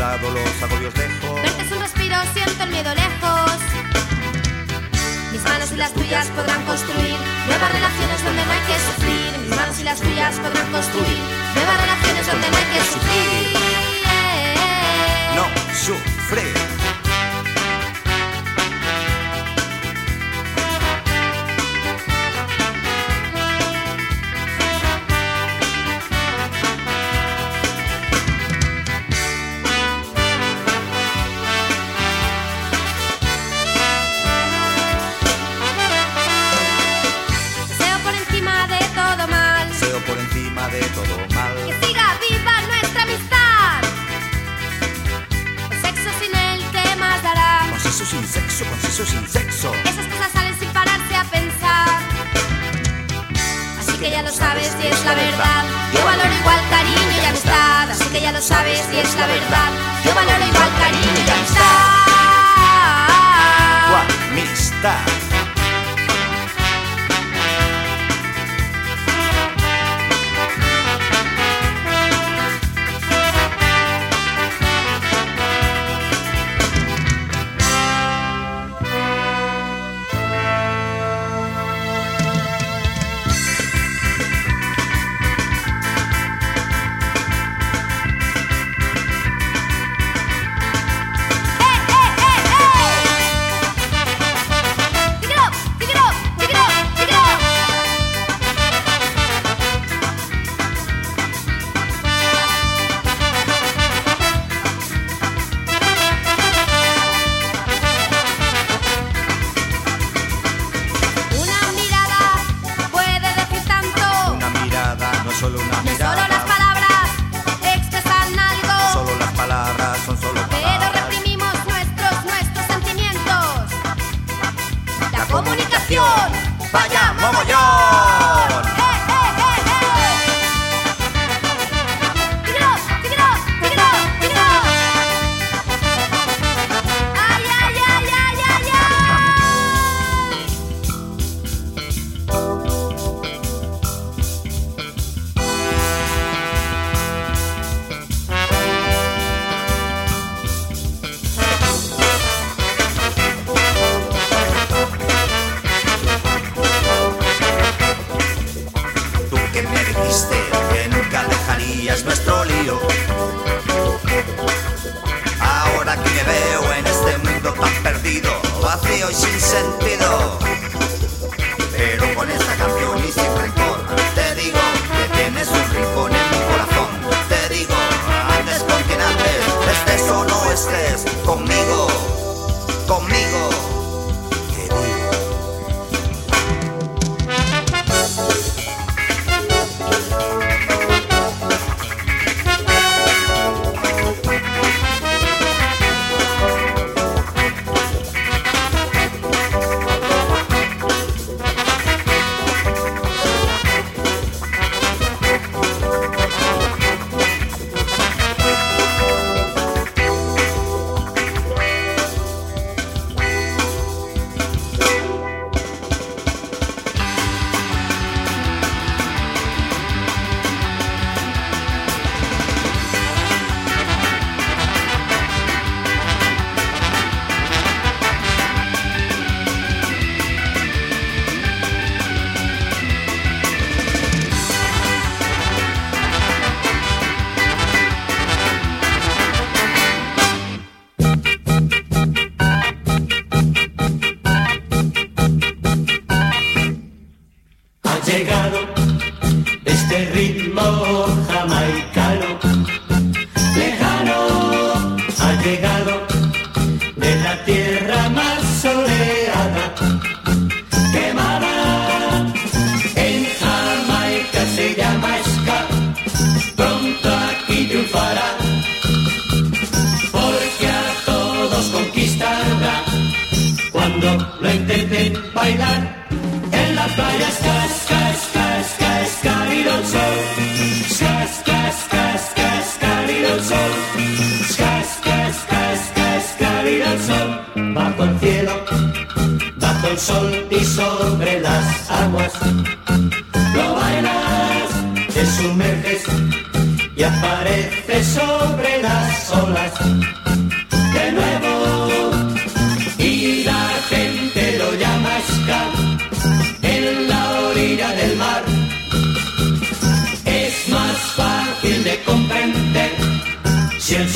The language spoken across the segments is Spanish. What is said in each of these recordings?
lado los agobios dejo. Verte es un respiro, siento el miedo lejos. Mis manos y las tuyas podrán construir nuevas relaciones donde no hay que sufrir. Mis manos y las tuyas podrán construir nuevas relaciones donde no hay que sufrir. No sufrir. De todo mal. Que siga viva nuestra amistad. Con sexo sin él, ¿qué más dará? Con sexo sin sexo, con sexo sin sexo. Esas cosas salen sin pararse a pensar. Así que ya lo sabes y es la verdad. Yo valoro igual cariño y amistad. Así que ya lo sabes y es la verdad. Yo valoro igual cariño y amistad. Tu amistad. No solo las palabras expresan algo. Solo las palabras son solo palabras. Pero reprimimos nuestros sentimientos. La comunicación, vaya mogollón. Que nunca dejarías nuestro lío. Ahora que me veo en este mundo tan perdido, vacío y sin sentido, pero con esta canción y sin rencor, te digo que tienes un rincón en mi corazón. Te digo, andes con quien andes, estés o no estés, conmigo, conmigo. Llegado este ritmo jamaicano, lejano, ha llegado de la tierra más soleada, quemada, en Jamaica se llama ska, pronto aquí triunfará, porque a todos conquistará cuando lo intenten bailar. En la playa ska, ska, ska, ska, ska, y del sol. Ska, ska, ska, ska, ska, y del sol. Ska, ska, ska, ska, ska, y del sol. Bajo el cielo, bajo el sol y sobre las aguas. Lo bailas, te sumerges y apareces sobre las olas.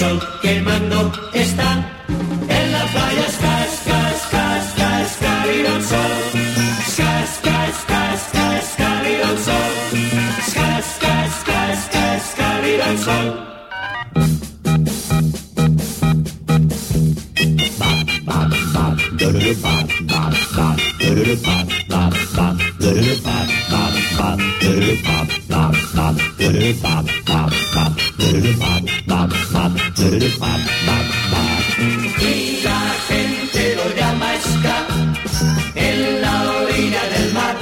sol quemando está en la playa, ska, ska, ska, ska, ska, cálido el sol. Ska, ska, ska, ska, ska, cálido el sol. Ska, ska, ska, ska, ska, cálido el sol. Y la gente lo llama ska en la orilla del mar.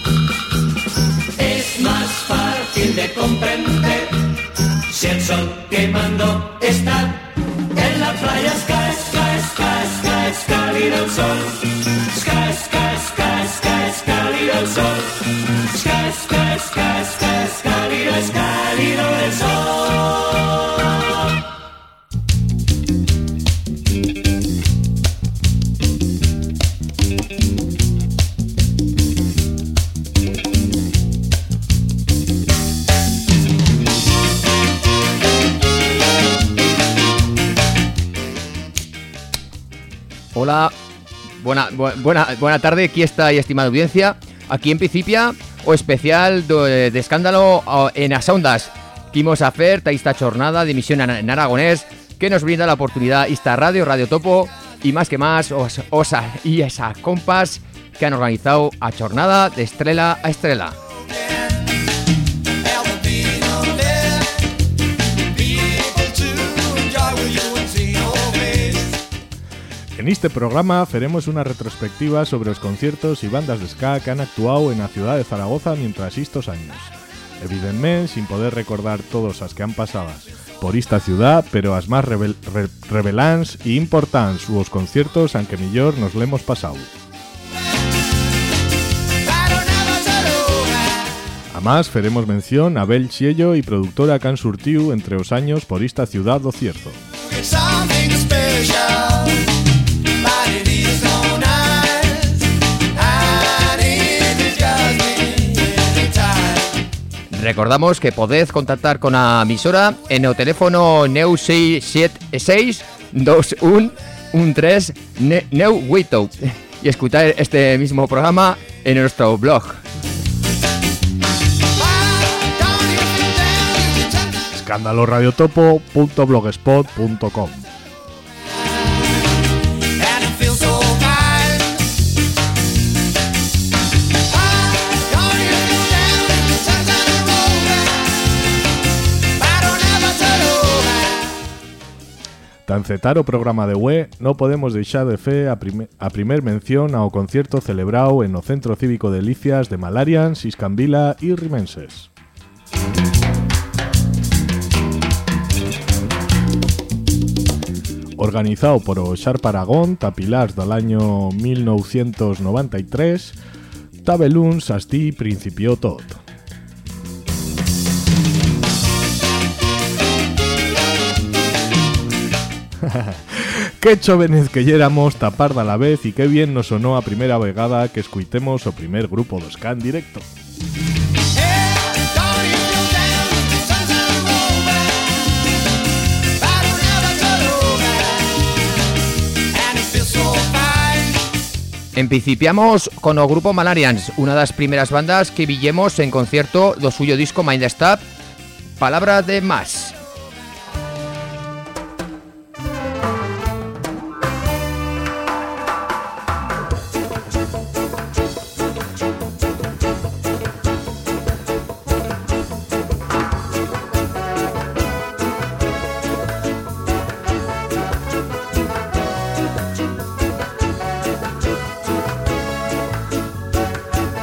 Es más fácil de comprender si el sol quemando está en la playa. Ska, ska, ska, ska, es cálido el sol. Ska, ska, ska, ska, es cálido el sol. Ska, ska, ska, ska, es cálido el sol. Hola, buena tarde, aquí está, estimada audiencia. Aquí en Principia, o especial de escándalo en as ondas. Quimos a fer esta jornada de emisión en aragonés que nos brinda la oportunidad esta Radio Topo y más que más y esa compas que han organizado a jornada de estrella a estrella. En este programa faremos una retrospectiva sobre los conciertos y bandas de ska que han actuado en la ciudad de Zaragoza mientras estos años. Evidentemente, sin poder recordar todos las que han pasado por esta ciudad, pero as más revelans y importantes sus conciertos, aunque millor nos lo hemos pasado. Además, faremos mención a Bel Xiello y productora que han surtido entre los años por esta ciudad do Cierzo. Recordamos que podéis contactar con la emisora en el teléfono 976 2113 988 y escuchar este mismo programa en nuestro blog. escandaloradiotopo.blogspot.com. Tan cetar o programa de web, no podemos deixar de fe a primer mención ao concierto celebrado en o Centro Cívico de Licias de Malarians, Iscambila y Rimenses. Organizado por o Xarp Aragón, tapilars del año 1993, tabeluns asti principió tot. Qué jóvenes que yéramos, tapar a la vez, y qué bien nos sonó a primera vegada que escuitemos o primer grupo de ska en directo. Empicipiamos con o grupo Malarians, una das primeras bandas que villemos en concierto do suyo disco Mind Stop, Palabra de Más.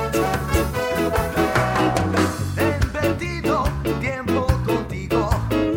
He invertido tiempo contigo.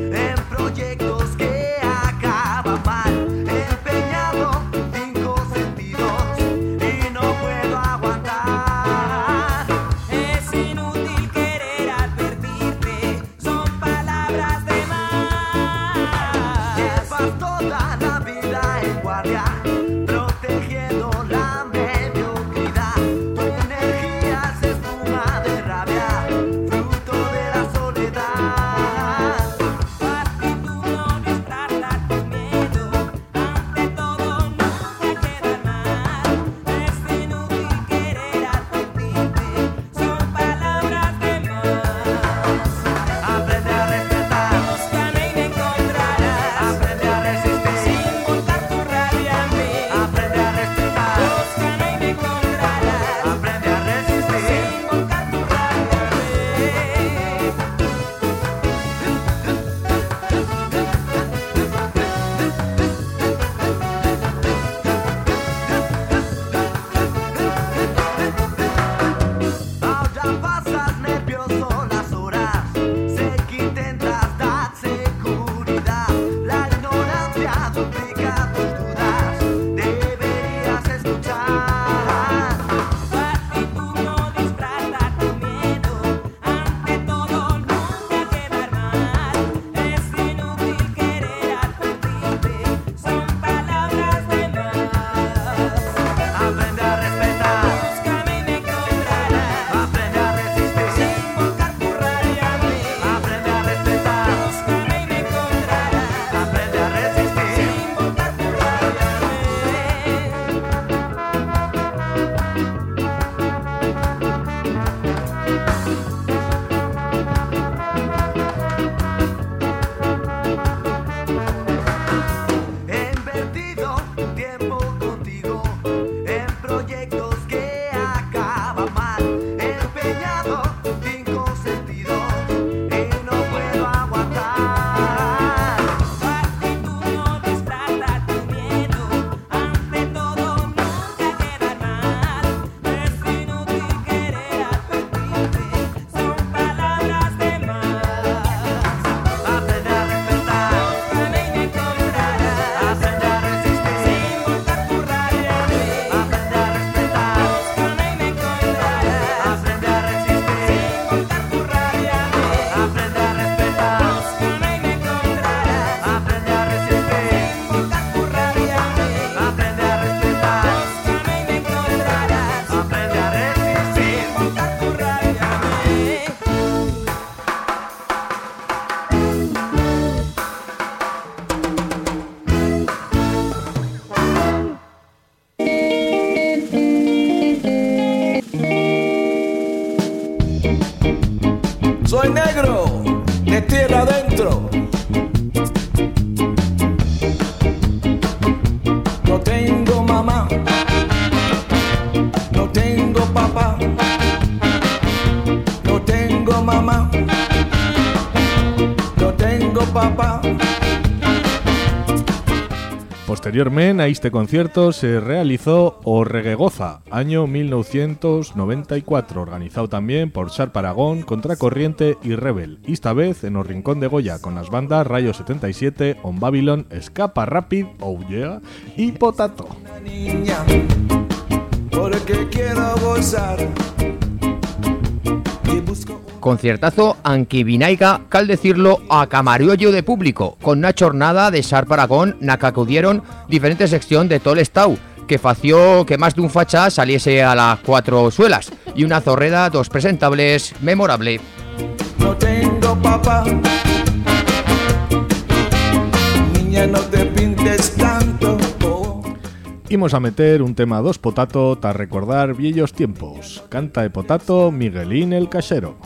papá. Posteriormente a este concierto se realizó o Reguegoza, año 1994, organizado también por Sharp Aragón, Contracorriente y Rebel, esta vez en el Rincón de Goya, con las bandas Rayo 77, On Babylon, Escapa Rapid, Oh Yeah y Potato. Una niña, porque quiero gozar. Y busco Conciertazo aunque vinaiga, cal decirlo, a camariollo de público, con una jornada de Sharp Aragón na que acudieron diferentes sección de todo el estado, que fació que más de un facha saliese a las 4 suelas, y una zorreda dos presentables memorable. No tengo papá. Niña, no te pintes tanto. Imos a meter un tema dos Potato ta recordar viejos tiempos. Canta de Potato Miguelín el Cachero.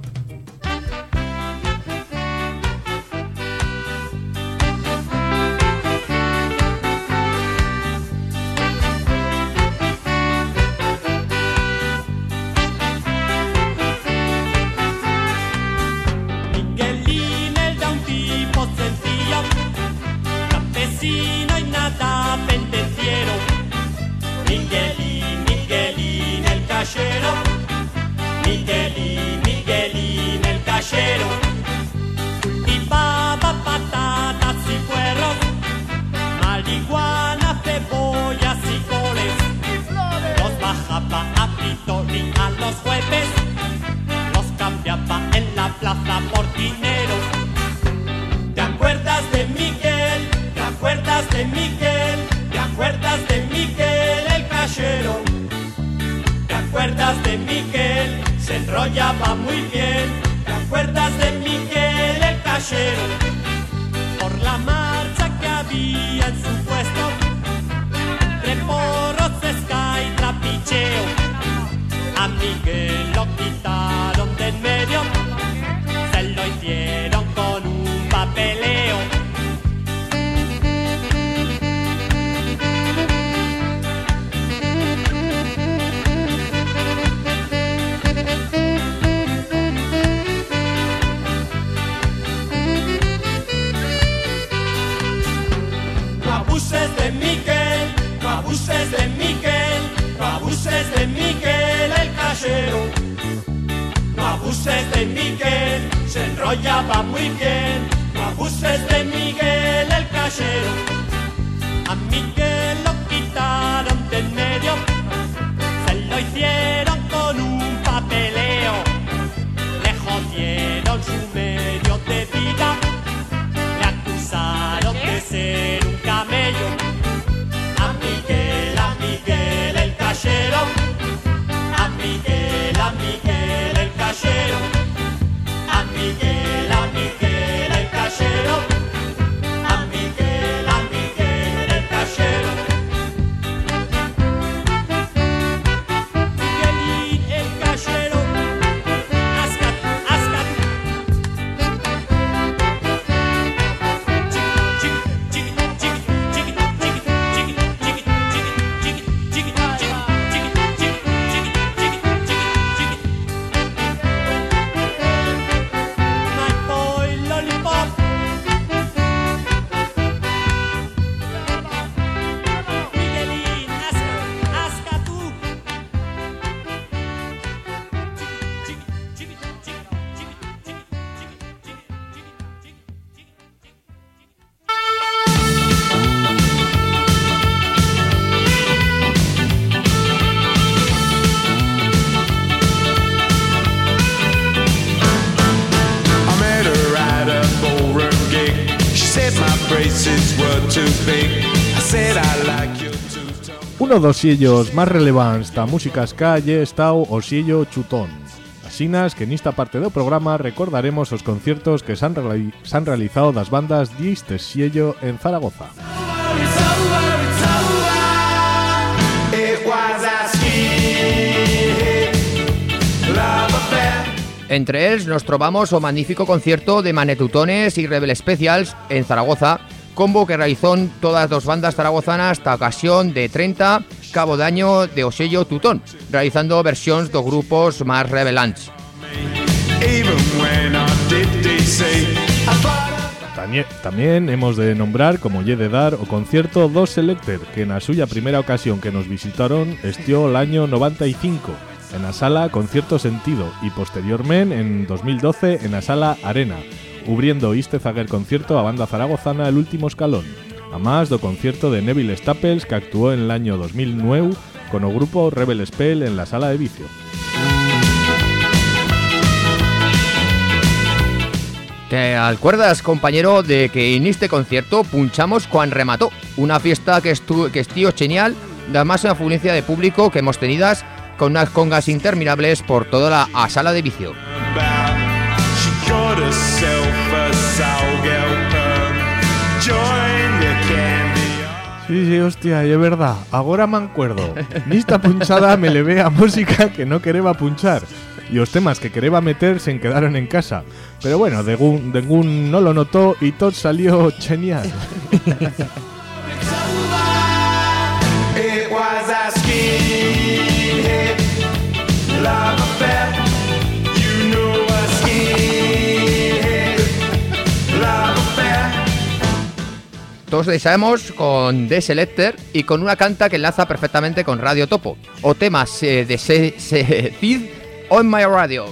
Miguelín el da un tipo sencillo, campesino y nada pendenciero. Miguelín, Miguelín el cachero. Miguelín, Miguelín el cachero. Cultivaba patatas y puerros, marihuana, cebollas y coles. Los bajaba a Pitori a los jueves, los cambiaba en la plaza por dinero. ¿Te acuerdas de Miguel? ¿Te acuerdas de Miguel? ¿Te acuerdas de Miguel el cachero? ¿Te acuerdas de Miguel? Se enrollaba muy bien. ¿Te acuerdas de Miguel el cachero? Por la marcha que había en su puesto, entre porros, esca y trapicheo. A Miguel lo quitaron de en medio, se lo hicieron con un papeleo. No abuses de Miguel, no abuses de Miguel, no abuses de Miguel el cachero. No abuses de Miguel, se enrollaba muy bien. No abuses de Miguel el cachero. A Miguel lo quitaron de en medio, se lo hicieron con un papeleo. Le jodieron su medio de vida, le acusaron de ser un camello. A Miguel el cachero. A Miguel el cachero. A Miguel el cachero. A Miguel el cachero. Miguelín el cachero. Ascat, ascat. My boy lollipop. Miguelín, asca tú. I met her at a ballroom gig. She said my braces were too big. I said I like you too. Uno dos sellos más relevantes da música ska lle estao o sello Chutón. Asinas que nesta parte do programa recordaremos os conciertos que se han realizado das bandas diste sello en Zaragoza. It was a skin love affair. Entre ells nos trobamos o magnífico concierto de Manetutones y Rebel Specials en Zaragoza, combo que realizó todas dos bandas zaragozanas esta ocasión de 30 cabo de año de o sello Tutón, realizando versiones de grupos más revelants. Even when I did DC, I thought Ta También hemos de nombrar, como lle de dar, o concierto dos Selecter, que en la suya primera ocasión que nos visitaron estió el año 95, en la sala Concierto Sentido, y posteriormente, en 2012, en la sala Arena, ubriendo este zaguer concierto a banda zaragozana El Último Escalón, a más do concierto de Neville Staples, que actuó en el año 2009 con el grupo Rebel Spell en la sala de Vicio. ¿Te acuerdas, compañero, de que en este concierto punchamos cuando remató? Una fiesta que estío genial, además una afluencia de público que hemos tenidas con unas congas interminables por toda la sala de Vicio. Sí, hostia, es verdad. Ahora me acuerdo. Nista punchada me levé a música que no quereba punchar. Y los temas que quereba meter se quedaron en casa. Pero bueno, Degún no lo notó y todo salió genial. Todos deseamos con The Selecter y con una canta que enlaza perfectamente con Radio Topo, o temas de Cid on My Radio.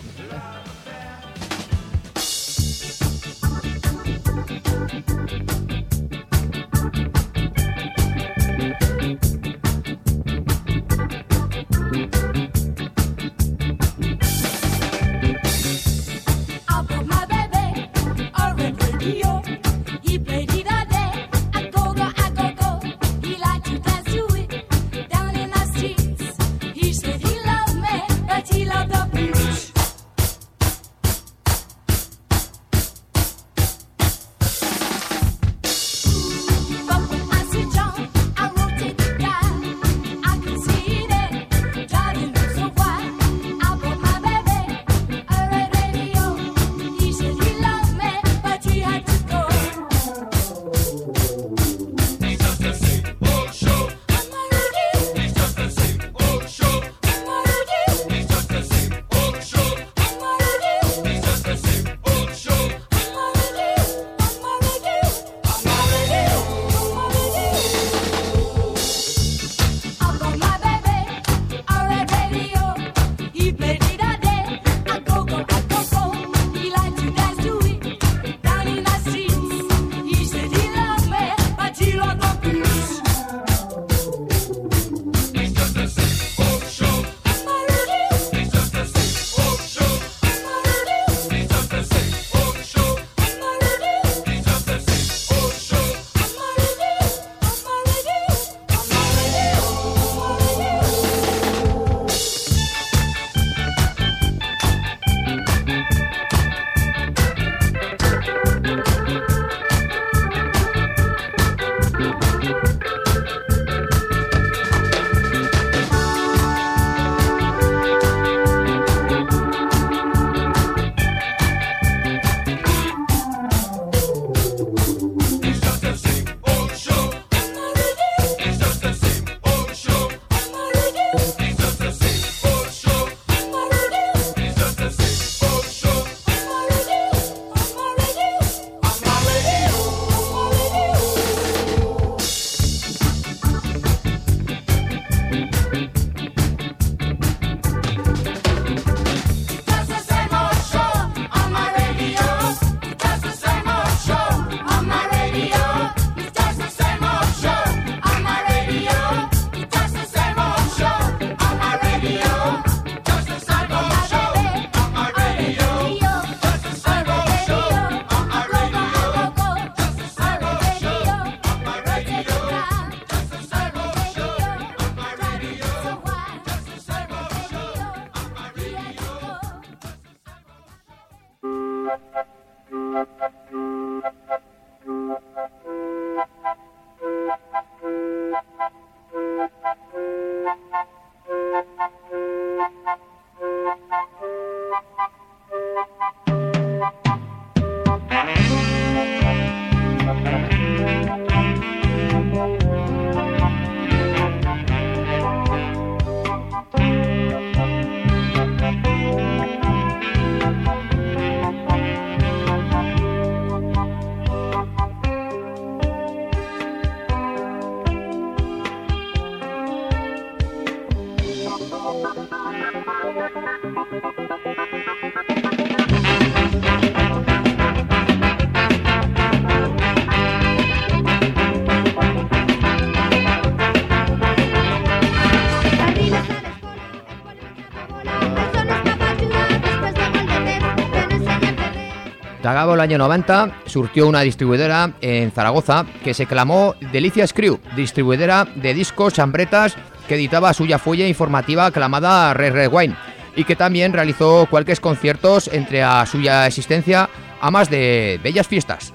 Tagabo el año 90 surtió una distribuidora en Zaragoza que se clamó Delicias Crew, distribuidora de discos chambretas que editaba suya folla informativa clamada Red Wine y que también realizó cualquier conciertos entre a suya existencia a más de bellas fiestas.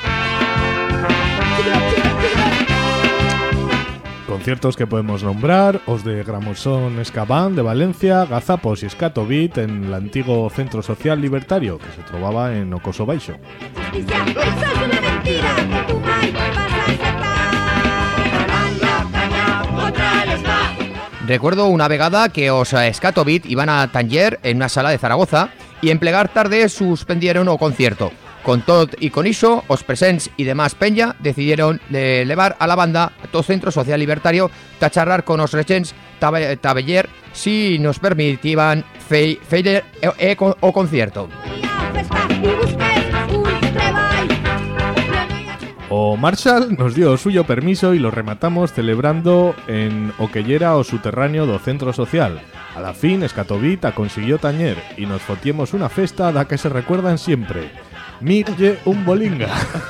Conciertos que podemos nombrar, os de Gramosón Escabán de Valencia, Gazapos y Escato Beat en el antiguo Centro Social Libertario que se trobaba en Ocoso Baixo. Recuerdo una vegada que os Escato Beat iban a taller en una sala de Zaragoza y en plegar tarde suspendieron o concierto. Con tot y con iso, os presents y demás peña decidieron elevar a la banda todo Centro Social Libertario ta charrar con os regents tabeller si nos permitían feire o concierto. O Marshall nos dio suyo permiso y lo rematamos celebrando en Oquellera o subterráneo do Centro Social. A la fin, Escatovita consiguió tañer y nos fotiemos una festa da que se recuerdan siempre. Mirlle un bolinga.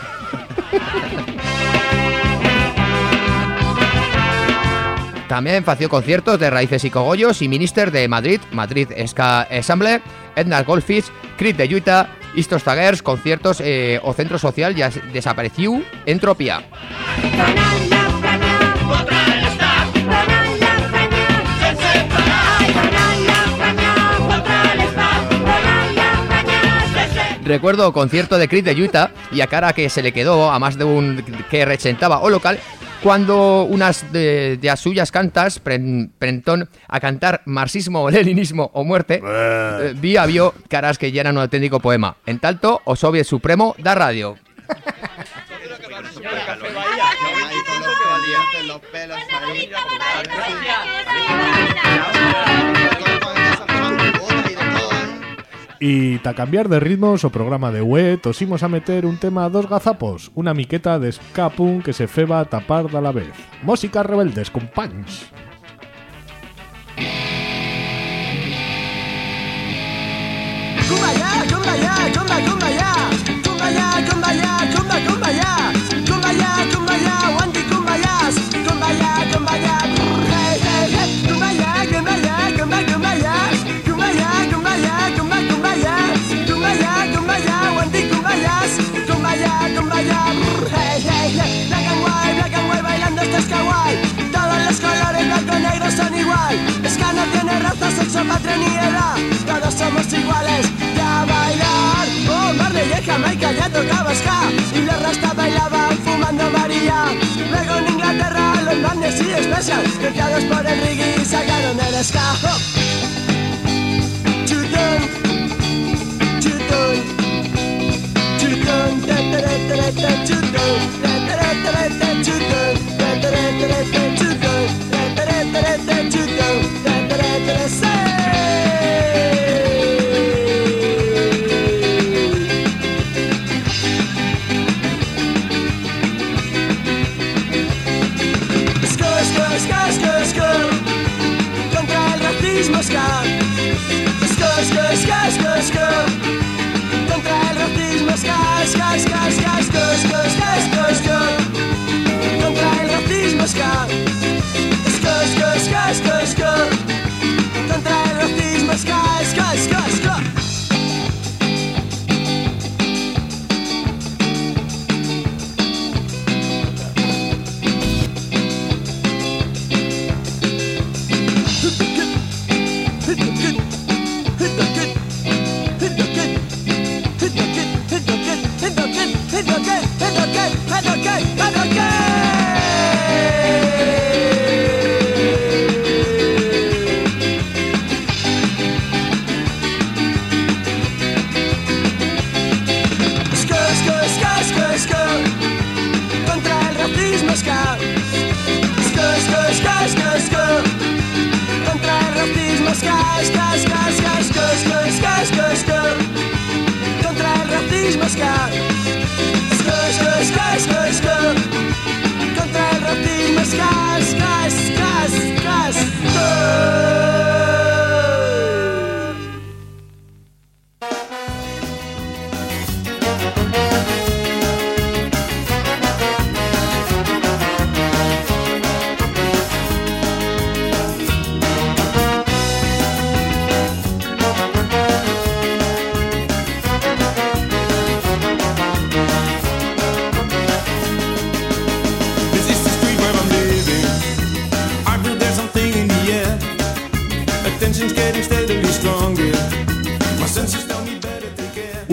También fació conciertos de Raíces y Cogollos y Minister de Madrid, Madrid Ska Ensemble, Edna Goldfish, Crit de Lluita, Istos Taguers, conciertos o Centro Social ya desapareció Entropía. Recuerdo concierto de Crit de Lluita y a cara que se le quedó a más de un que rechentaba o local cuando unas de as suyas cantas prentón a cantar marxismo, leninismo o muerte vio caras que ya eran un auténtico poema. En tanto, o Soviet Supremo da radio. Y ta cambiar de ritmos o programa de web, os imos a meter un tema a dos gazapos, una miqueta de ska punk que se feba a tapar de a la vez. Música rebeldes con punch. Kumbaya, kumbaya, kumbaya, kumbaya, kumbaya, kumbaya, kumbaya, kumbaya, kumbaya, wanti kumbayas, kumbaya, kumbaya, hey, hey, hey, kumbaya, kumbaya, kumbaya, kumbaya, kumbaya, kumbaya, kumbaya, kumbaya, kumbaya, wanti kumbayas, kumbaya, kumbaya, hey, hey, hey, black and white, bailando este es kawaii, todos los colores blanco y negro son igual, ska no tiene raza, sexo, patria ni edad, todos somos iguales. A bailar, oh Marley y Jamaica ya tocaba ska y los rasta bailaban fumando María. Luego en Inglaterra los Barnes y Special, creciados por el reggae, sacaron el ska. Chutón, chutón, chutón, chutón, chutón, chutón, chutón, contra el racismo ska. Contra el racismo ska. Contra el racismo ska. Contra el racismo ska.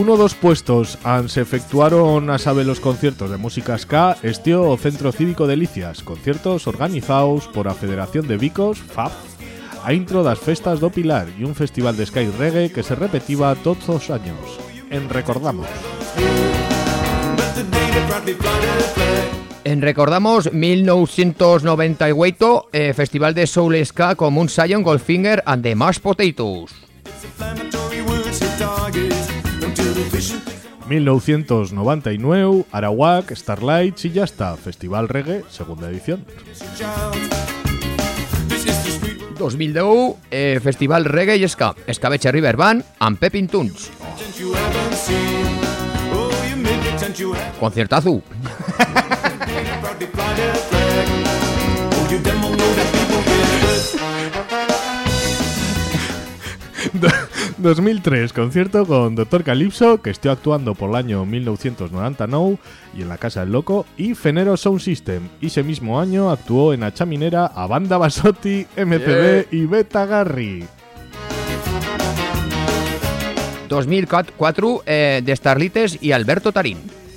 uno dos puestos se efectuaron a saber los conciertos de música ska estio o Centro Cívico de Licias, conciertos organizados por a Federación de Vicos, FAB, a intro das festas do Pilar e un festival de ska y reggae que se repetiva todos os años. En Recordamos. En Recordamos 1998, Festival de Soul Ska con Moon Sion, Goldfinger and the Mashed Potatoes. 1999, Arawak, Starlight y ya está, Festival Reggae, segunda edición. 2010, Festival Reggae y Ska, Escabeche River Band and Pepin Tunes. Conciertazo. 2003, concierto con Dr. Calypso, que estoy actuando por el año 1999 y en la Casa del Loco, y Fenero Sound System. Y ese mismo año actuó en la Chaminera a Banda Basotti, MCD y Beta Garry. 2004, de Starlites y Alberto Tarín.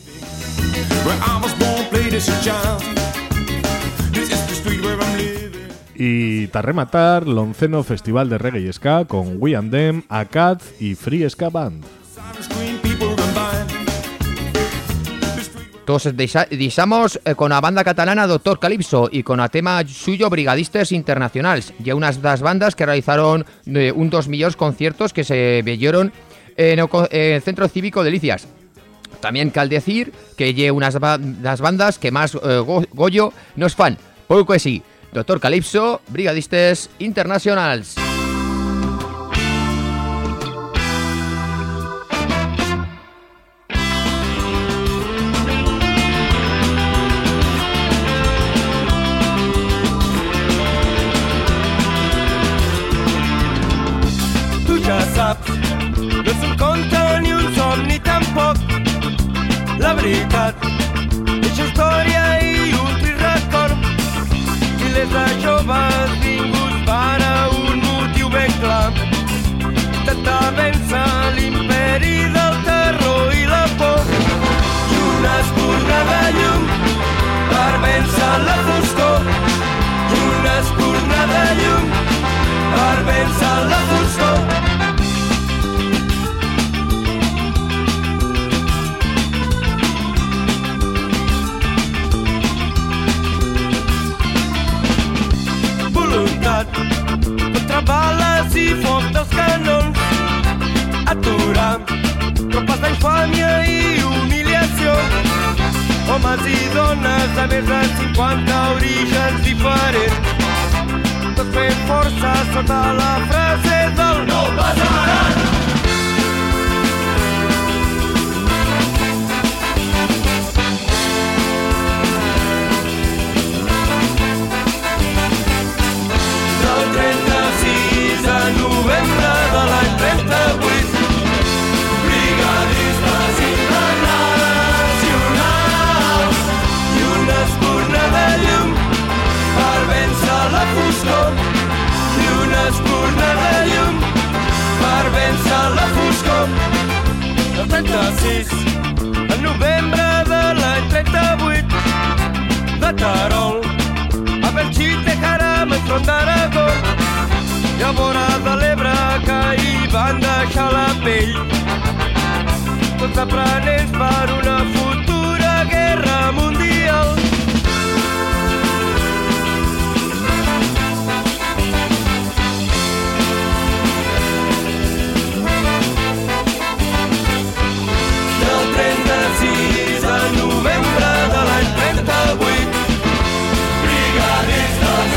Y para rematar, Lonceno Festival de Reggae y Ska con We and Them, ACAD y Free Ska Band. Todos deixamos con la banda catalana Dr. Calypso y con el tema suyo Brigadistes Internacionals, y unas das bandas que realizaron un 2 millóns conciertos que se veyeron en el Centro Cívico de Licias. También cal decir que lle unas das bandas que más goyo nos fan, poco que sí. Dr. Calypso, Brigadistes Internacionals. Tu ja saps, no és un conte ni un somni tampoc. La veritat, és història i un trist record. Milers de joves vinguts per a un motiu ben clar. Intentar vèncer l'imperi del terror i la por. I una espurna de llum per vèncer la foscor. I una espurna de llum per vèncer la foscor. Contra bales i foc dels canons, aturar tropes d'infàmia i humiliació. Homes i dones de més de 50 orígens diferents, tots fent força sota la frase del no passaran. Novembre de l'any 38, brigadistes internacionals i una espurna de llum per vèncer la foscor. I una espurna de llum per vèncer la foscor. El 36, el novembre de l'any 38, de Terol a Belxit, Caram, enfront d'Aragó. I a vora de l'Ebre que hi van deixar la pell, tots aprenents per una futura guerra mundial. Del 36 a novembre de l'any 38, brigadistes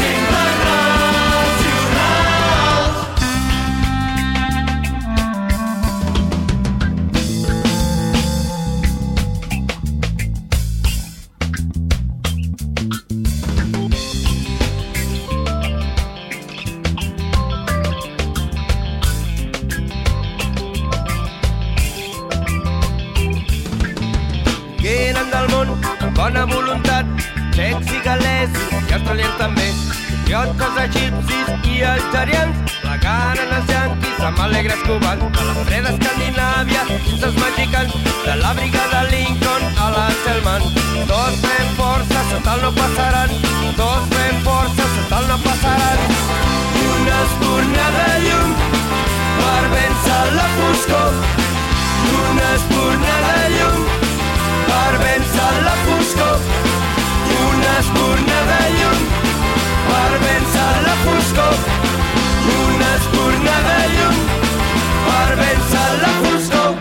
bona voluntat, txecs i gal·lès i australians també, patriotes egipcis i algerians, la ganen els yanquis amb alegres cubans, de la freda Escandinàvia fins als mexicans, de la brigada Lincoln a la Selman. Tots fem força, total no passaran, tots fem força, total no passaran. I una espurna de llum per vèncer la foscor, i una espurna de llum per vèncer la foscor, i una espurna de llum per vèncer la foscor, i una espurna de llum per vèncer la foscor.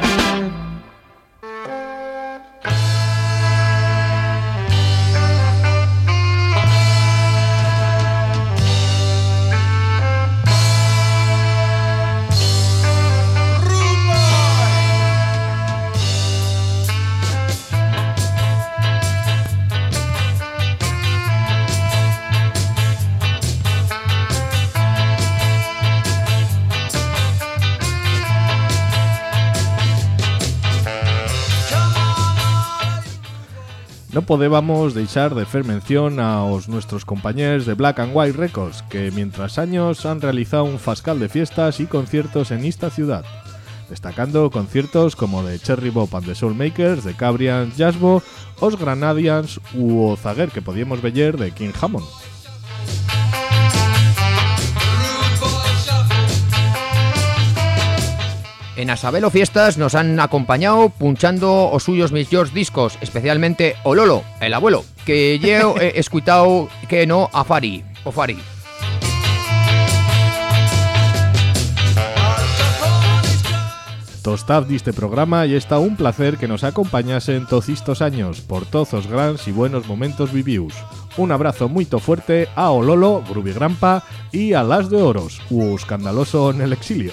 No podíamos deixar de fer mención aos nuestros compañeros de Black and White Records, que mientras años han realizado un fascal de fiestas y conciertos en esta ciudad, destacando conciertos como de Cherry Bob and the Soulmakers, de Cabrian Jazzbo, Os Granadians u o Zaguer, que podíamos ver de King Hammond. En Asabelo Fiestas nos han acompañado punchando os suyos millors discos, especialmente o Lolo, el abuelo, que yo he escuchado que no a Fari, o Fari. Tostad de este programa y está un placer que nos acompañasen todos estos años por todos os grandes y buenos momentos vivius. Un abrazo muy fuerte a Ololo, Grubi Grampa y a Las de Oros, u escandaloso en el exilio.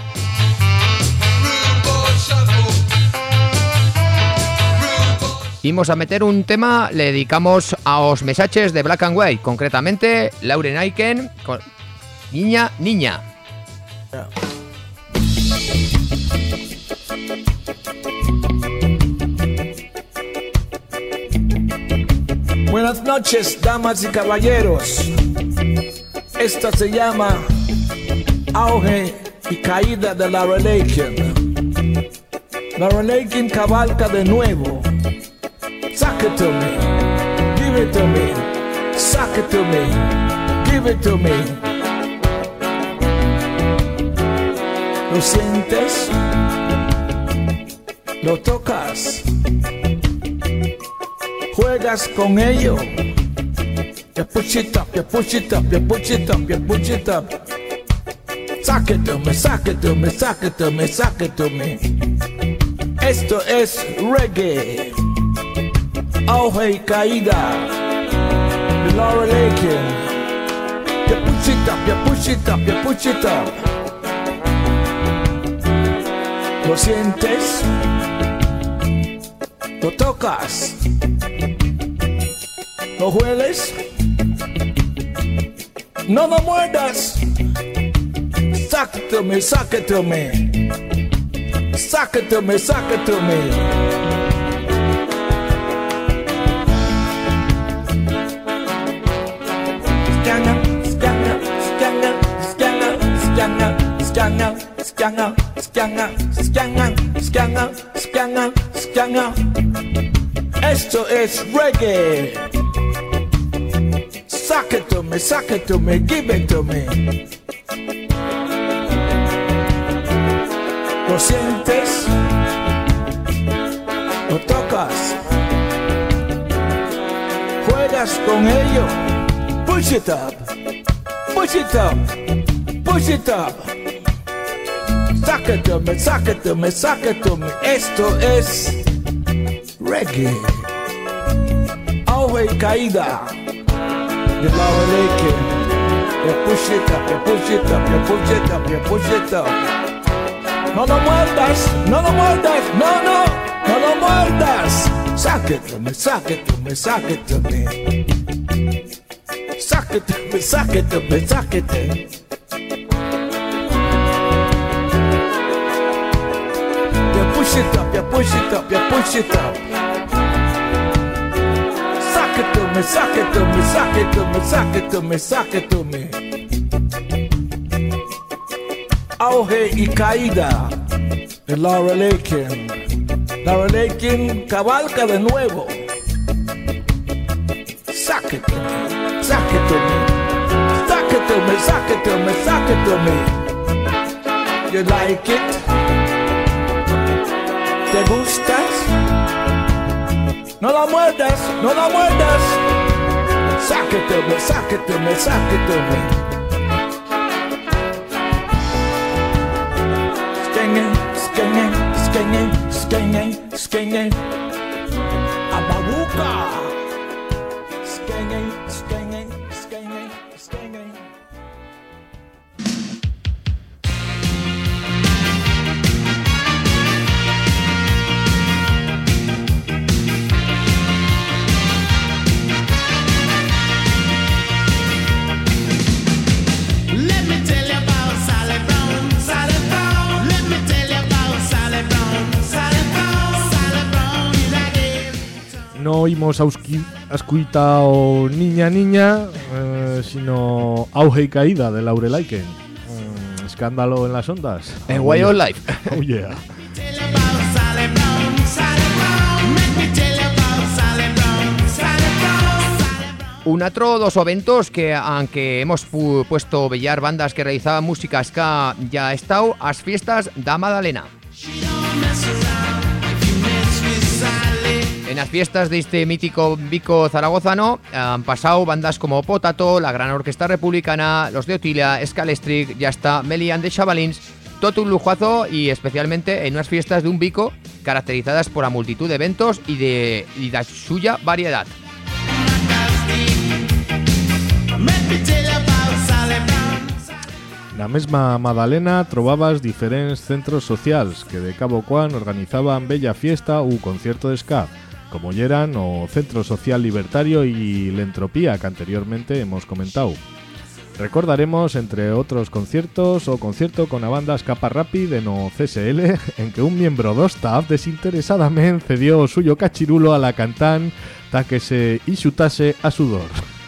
Vamos a meter un tema, le dedicamos a os mesaches de Black and White, concretamente Lauren Aiken con Niña, Niña. Buenas noches, damas y caballeros. Esta se llama Auge y Caída de Lauren Aiken. Lauren Aiken cabalga de nuevo. Suck it to me, give it to me. Suck it to me, give it to me. ¿Lo sientes? ¿Lo tocas? ¿Juegas con ello? You push it up, you push it up, you push it up, you push it up. Suck it to me, suck it to me, suck it to me, suck it to me. Esto es reggae. Auge y caída de Lauren Aiken. You push it up, you push it up, you push it up. ¿Lo sientes? ¿Lo tocas? ¿Lo hueles? No lo muerdas. Suck it to me, suck it to me. Suck it to me, suck it to me. Esto es reggae. Suck it to me, give it to me. ¿Lo sientes? ¿Lo tocas? ¿Juegas con ello? Push it up, push it up, push it up. Suck it to me, suck it to me, suck it to me. Esto es reggae. Auge y caída de Lauren Aiken. You push it up, you push it up, you push it up, you push it up. No lo muerdas, no lo muerdas, no, no, no lo muerdas. Suck it to me, suck it to me, suck it to me. Suck it to me, suck it to me, suck it to me. You push it up, you push it up, you push it up. Suck it to me, suck it to me, suck it to me, suck it to me, suck it to me. auge y caída de Laurel Aitken. Laurel Aitken cabalga de nuevo. Suck it to me, suck it to me, suck it to me, suck it to me, suck it to me. You like it? ¿Te gustas? No la muerdas, no la muerdas. Suck it to me, suck it to me, suck it to me. Skinging, skinging, skinging, skinging. A babuca. Skinging, skinging, skinging, skinging. No oímos ascuitao niña niña, sino auge y caída de Laurel Aitken. Escándalo en las ondas. En Way of Life. Oh yeah. Un otro dos eventos que, aunque hemos puesto bellar bandas que realizaban música ska, ya ha estado as fiestas da Madalena. En las fiestas de este mítico bico zaragozano han pasado bandas como Potato, la Gran Orquesta Republicana, los de Otilia, Scalestric, ya está Meli and the Chavalins, todo un lujazo y especialmente en unas fiestas de un bico caracterizadas por la multitud de eventos y de suya variedad. Na mesma Madalena trobabas diferents centros socials que de cabo cuan organizaban bella fiesta u concierto de ska, como yeran o Centro Social Libertario y Lentropía que anteriormente hemos comentado. Recordaremos, entre otros conciertos, o concierto con la banda Escapa Rapid en o CSL, en que un miembro do staff desinteresadamente cedió o suyo cachirulo a la cantán ta que se inxutase a sudor.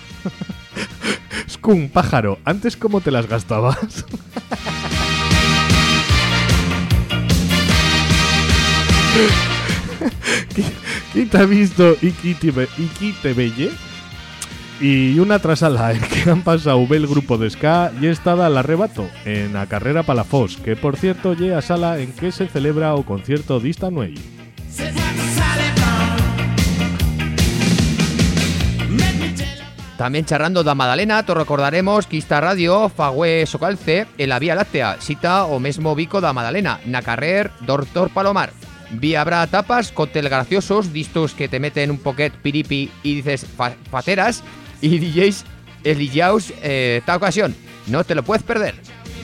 Skun, pájaro, ¿antes cómo te las gastabas? ¿Quién te ha visto y quién te veye? Y una trasala en que han pasado el grupo de ska y estada al arrebato en la carrera Palafós, que por cierto llega a sala en que se celebra o concierto dista nuey. También charrando da Madalena, te recordaremos que esta radio fagüe socalce en la Vía Láctea, cita o mesmo bico da Madalena, na carrer Doctor Palomar. Vi habrá tapas, cóctel graciosos, distos que te meten un poquet piripi y dices fateras, y DJs eslillaos esta ocasión. No te lo puedes perder.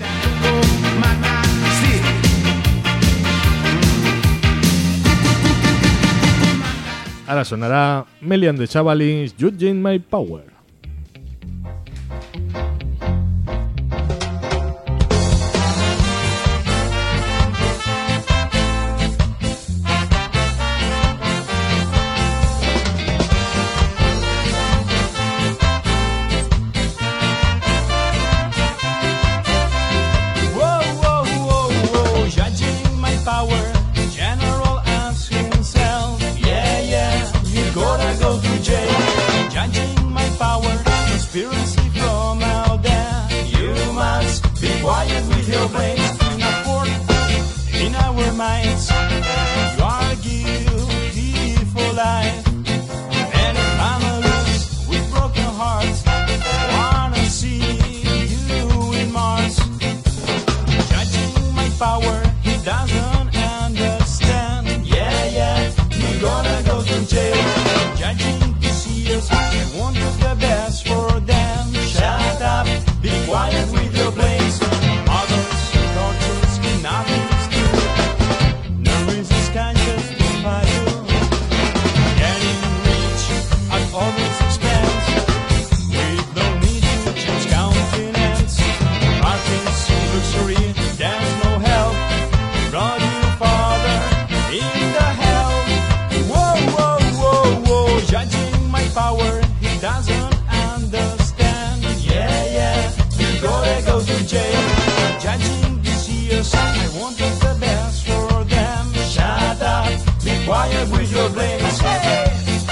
Ahora sonará Meli and the Chavalins, Judging My Power. quiet with your blaze. Hey!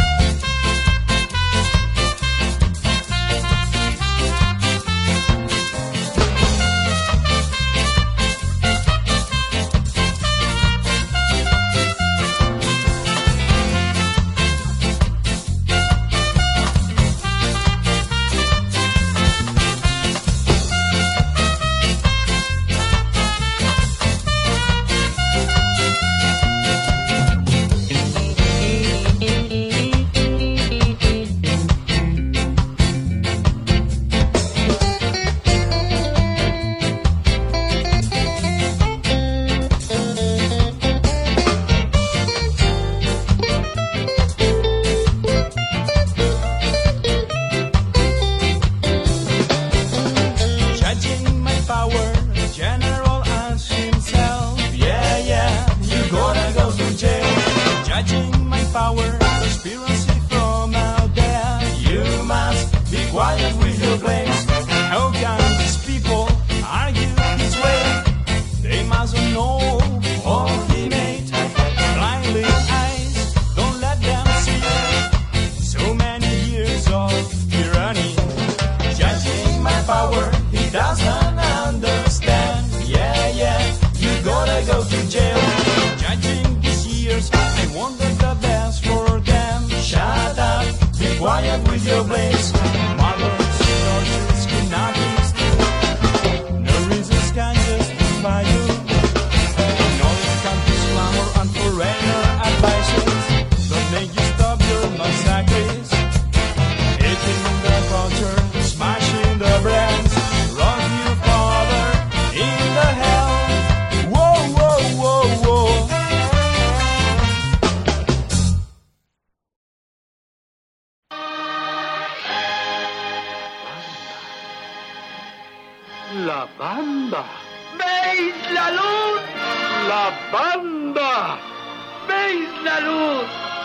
La banda. ¿Veis la luz? La banda. ¿Veis la luz?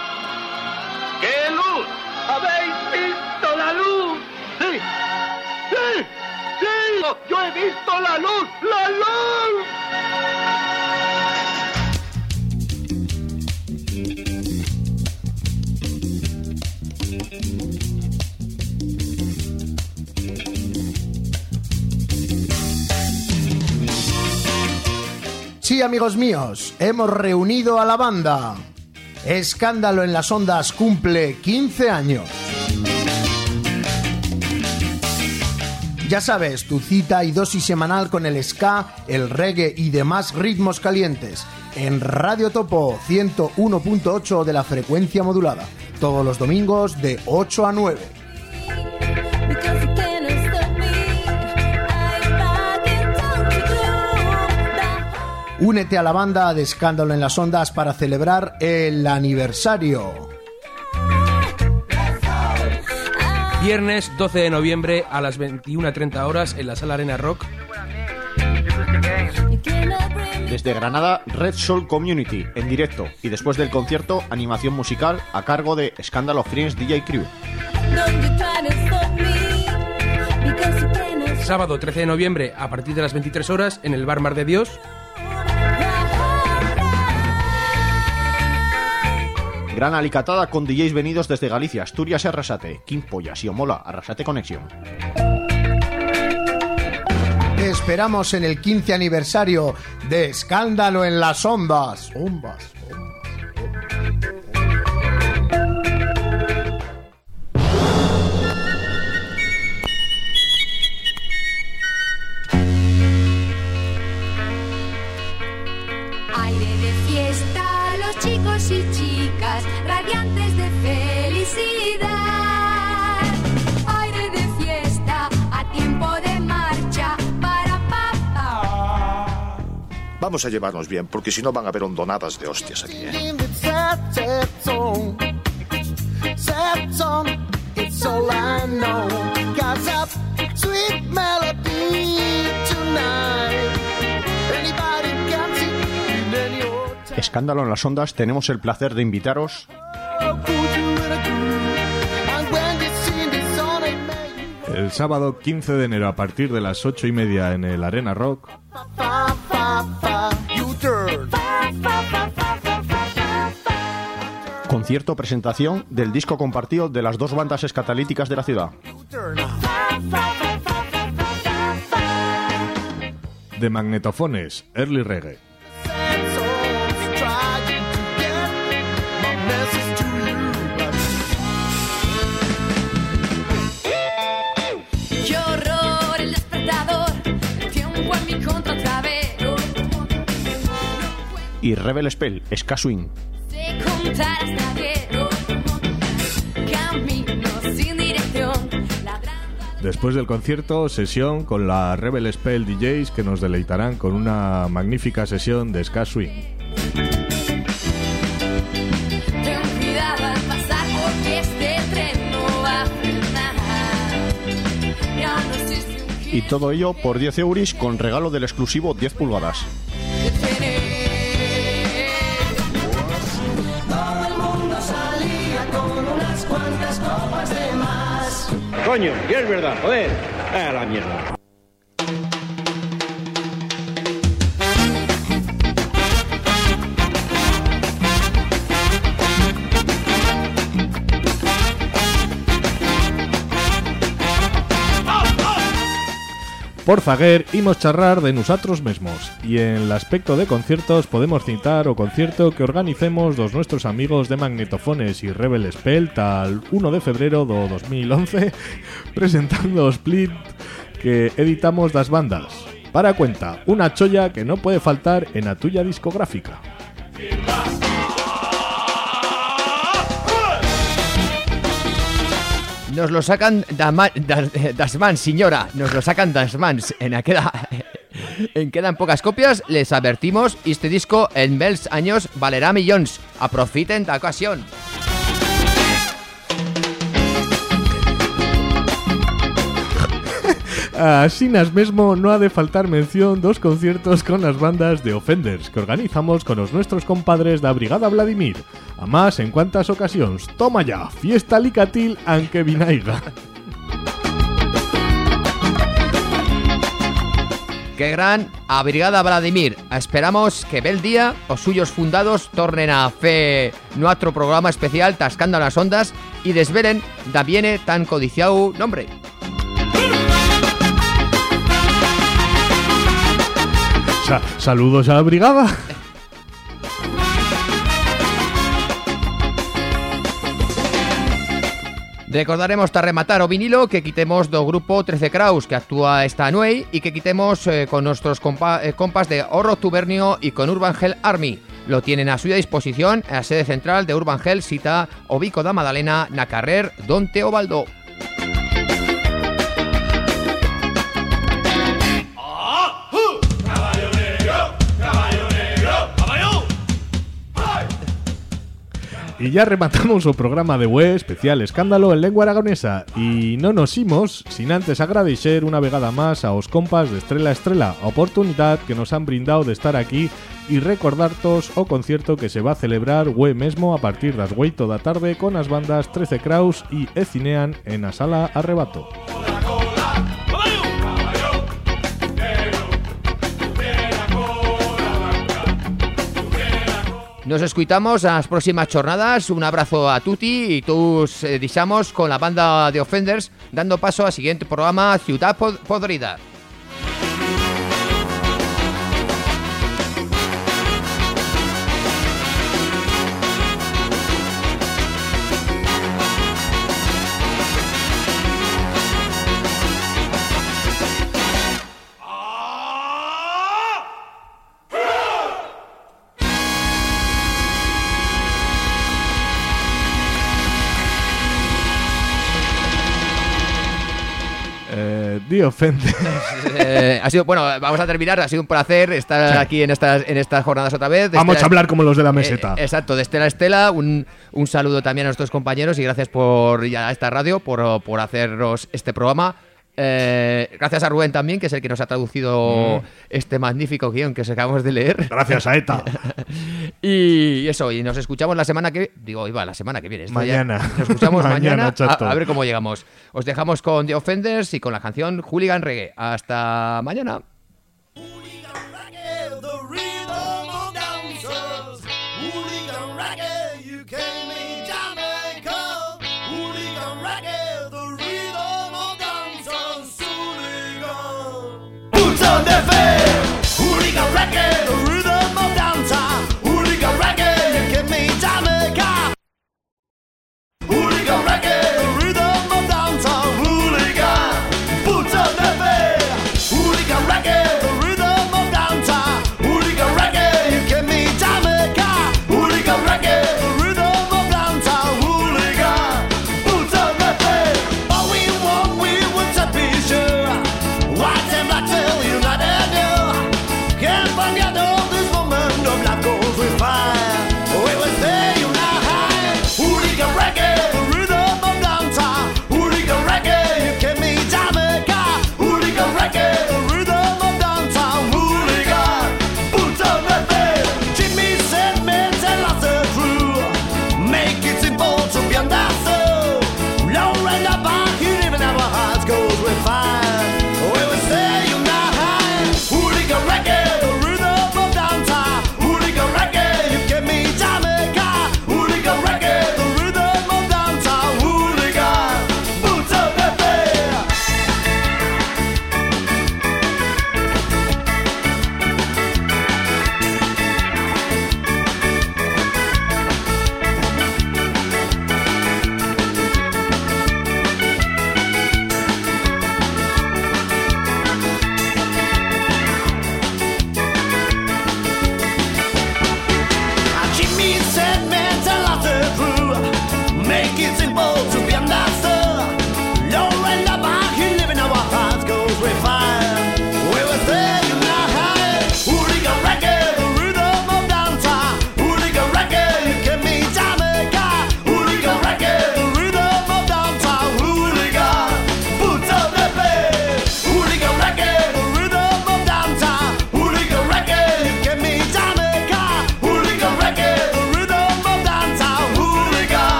¿Qué luz? ¿Habéis visto la luz? Sí. Sí. Sí. Yo he visto la luz. La luz. Sí, amigos míos, hemos reunido a la banda. Escándalo en las Ondas cumple 15 años. Ya sabes, tu cita y dosis semanal con el ska, el reggae y demás ritmos calientes. En Radio Topo 101.8 de la frecuencia modulada. Todos los domingos de 8 a 9. Únete a la banda de Escándalo en las Ondas para celebrar el aniversario. Viernes 12 de noviembre a las 21:30 horas en la Sala Arena Rock. Desde Granada, Red Soul Community en directo y después del concierto, animación musical a cargo de Escándalo Friends DJ Crew. Sábado 13 de noviembre a partir de las 23 horas en el Bar Mar de Dios. Gran alicatada con DJs venidos desde Galicia, Asturias y Arrasate. Quimpolla, si o mola, Arrasate Conexión. Te esperamos en el 15 aniversario de Escándalo en las Ondas. Aire de fiesta, los chicos y chicas, radiantes de felicidad. Aire de fiesta, a tiempo de marcha, para papá. Vamos a llevarnos bien, porque si no van a haber hondonadas de hostias aquí, ¿eh? Escándalo en las Ondas, tenemos el placer de invitaros el sábado 15 de enero a partir de las 8:30 en el Arena Rock concierto presentación del disco compartido de las dos bandas escatalíticas de la ciudad. De Magnetofones, Early Reggae. Qué horror el despertador, el tiempo en mi contra otra vez. Y Rebel Spell, Ska Swing. Sé contar hasta 10, camino sin dirección. Después del concierto, sesión con la Rebel Spell DJs que nos deleitarán con una magnífica sesión de Ska Swing. Ten cuidado al pasar porque este tren no va a frenar. Ya no existe un Y todo ello por 10 euros con regalo del exclusivo 10 pulgadas. Todo el mundo salía con unas cuantas copas de más. Coño, y es verdad, joder. A la mierda. Por Zaguer imos charrar de nosotros mesmos y en el aspecto de conciertos podemos citar o concierto que organicemos dos nuestros amigos de Magnetofones y Rebel Spell tal 1 de febrero do 2011 presentando o split que editamos das bandas. Para cuenta, una cholla que no puede faltar en la tuya discográfica. Nos lo sacan das mans, señora. Nos lo sacan das mans. Quedan pocas copias. Les advertimos, este disco en bells años valerá millóns. Aprofiten la ocasión. Así mesmo no ha de faltar mención dos conciertos con las bandas de Offenders que organizamos con los nuestros compadres da Brigada Vladimir. A más en cuantas ocasiones. Toma ya, fiesta licatil aunque vinaiga. Qué gran a Brigada Vladimir. Esperamos que bel día os suyos fundados tornen a fe nuestro programa especial Tascando las Ondas y desvelen da viene tan codiciado nombre. Saludos a la brigada. Recordaremos ta rematar o vinilo que quitemos do grupo 13 Kraus que actúa esta nuey y que quitemos con nuestros compas de Horror Tubernio y con Urban Hell Army. Lo tienen a su disposición en la sede central de Urban Hell cita Obico da Madalena na carrer Don Teobaldo. Y ya rematamos o programa de web especial escándalo en lengua aragonesa y no nos imos sin antes agradecer una vegada más a os compas de Estrella a Estrella a oportunidad que nos han brindado de estar aquí y recordartos o concierto que se va a celebrar web mesmo a partir das 8 da tarde con as bandas 13 Kraus y Ecinean en a sala Arrebato. Nos escuitamos a las próximas jornadas. Un abrazo a tutti y todos dixamos con la banda de Offenders dando paso al siguiente programa Ciudad Podrida. The Offenders. Ha sido, bueno, vamos a terminar. Ha sido un placer estar aquí en estas jornadas otra vez. Vamos a hablar como los de la meseta. Exacto, de Estela a Estela. Un saludo también a nuestros compañeros y gracias a esta radio por hacernos este programa. Gracias a Rubén también, que es el que nos ha traducido este magnífico guión que acabamos de leer. Gracias a ETA. Y eso, y nos escuchamos la semana que viene. Mañana. Nos escuchamos mañana chato. a ver cómo llegamos. Os dejamos con The Offenders y con la canción Hooligan Reggae. Hasta mañana. Hooligan reggae, you can't make son de fe.